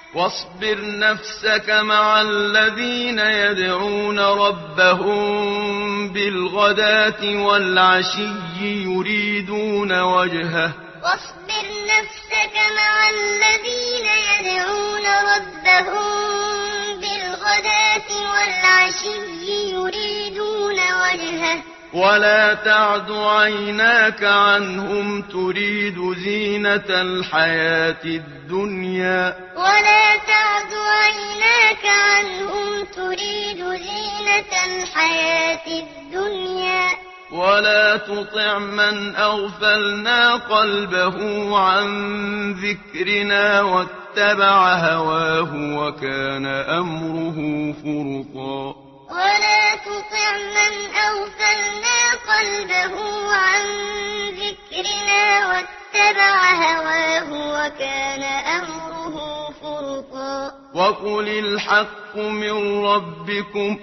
واصبر نفسك مع الذين يدعون ربهم بالغداة والعشي يريدون وجهه واصبر نفسك مع الذين يدعون ربهم بالغداة والعشي يريدون وجهه ولا تعد عيناك عنهم تريد زينة الحياة الدنيا ولا تعد عيناك عنهم تريد زينة الحياة الدنيا ولا تطع من أغفلنا قلبه عن ذكرنا واتبع هواه وكان أمره فرطا ولا تطع من أغفلنا قلبه عن ذكرنا واتبع هواه وكان أمره فرطا وقل الحق من ربكم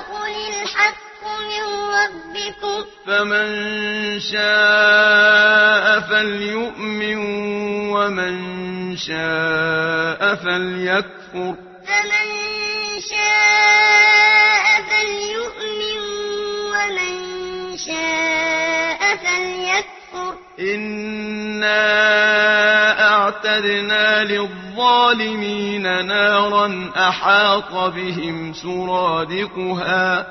فمن شاء فليؤمن ومن شاء فليكفر إنا أعتدنا للظالمين نارا أحاط بهم سرادقها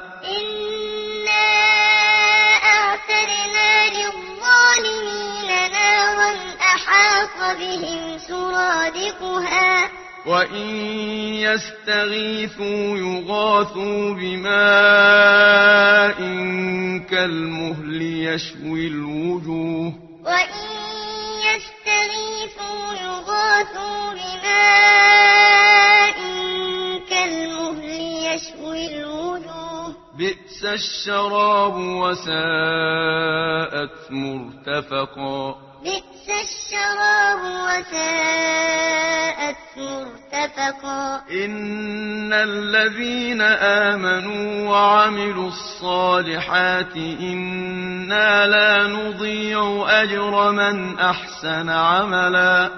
وإن يستغيثوا يغاثوا بماء كالمهل يشوي الوجوه بئس الشراب وساءت مرتفقا إن الذين آمنوا وعملوا الصالحات إنا لا نضيع أجر من أحسن عملا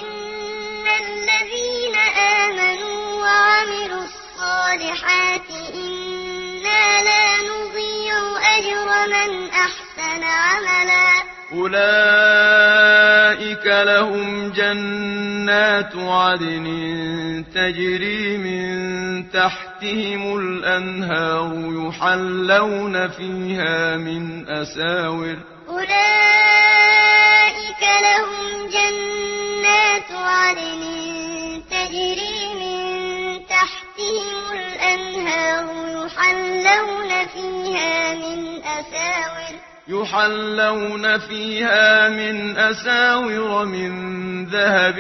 أولئك لهم جنات عدن تجري من تحتهم الأنهار يحلون فيها من أساور من ذهب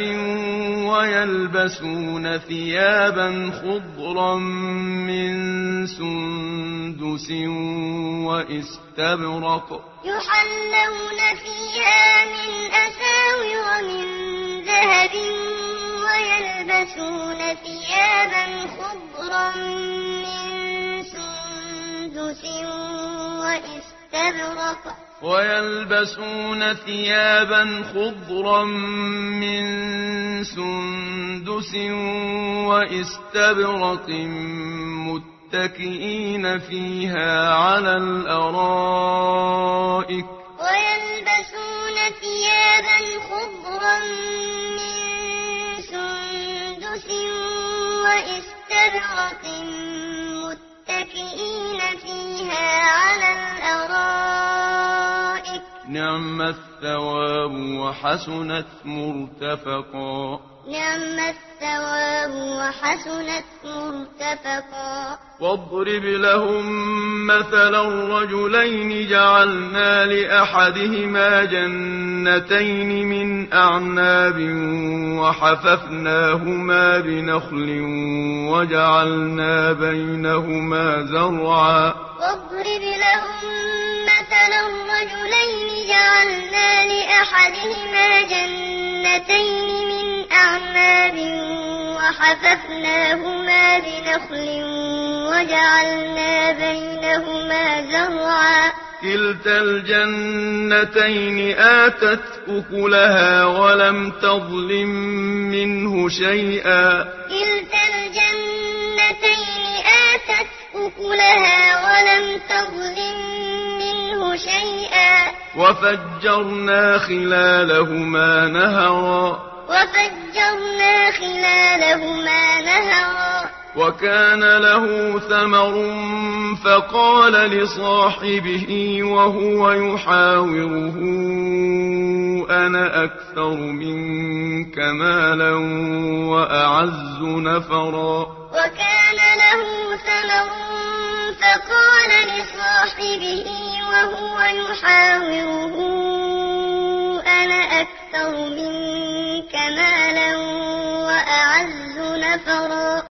ويلبسون ثيابا خضرا من سندس واستبرق متكئين فيها على الأرائك نعم الثواب وحسنت مرتفقا واضرب لهم مثلا الرجلين جعلنا لأحدهما جنتين من أعناب وحففناهما بنخل وجعلنا بينهما زرعا واضرب لهم مثلا الرجلين جعلنا لأحدهما جنتين من أعناب وحففناهما بنخل وجعلنا بينهما زرعا كلتا الجنتين آتت أكلها ولم تظلم منه شيئا كلتا الجنتين آتت أكلها ولم تظلم منه شيئا وفجرنا خلالهما نهرا وكان له ثمر فقال لصاحبه وهو يحاوره أنا أكثر منك مالا وأعز نفرا وكان له ثمر فقال لصاحبه وهو يحاوره أنا أكثر منك مالا وأعز نفرا